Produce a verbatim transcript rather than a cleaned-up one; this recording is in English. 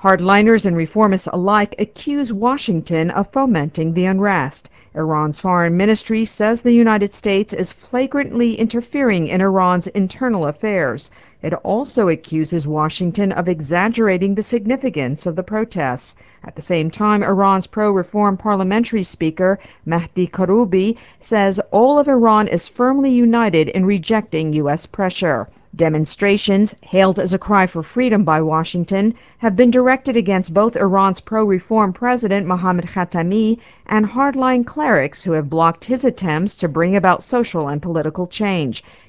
Hardliners and reformists alike accuse Washington of fomenting the unrest. Iran's foreign ministry says the United States is flagrantly interfering in Iran's internal affairs. It also accuses Washington of exaggerating the significance of the protests. At the same time, Iran's pro-reform parliamentary speaker, Mahdi Karoubi, says all of Iran is firmly united in rejecting U S pressure. Demonstrations, hailed as a cry for freedom by Washington, have been directed against both Iran's pro-reform president Mohammad Khatami and hardline clerics who have blocked his attempts to bring about social and political change.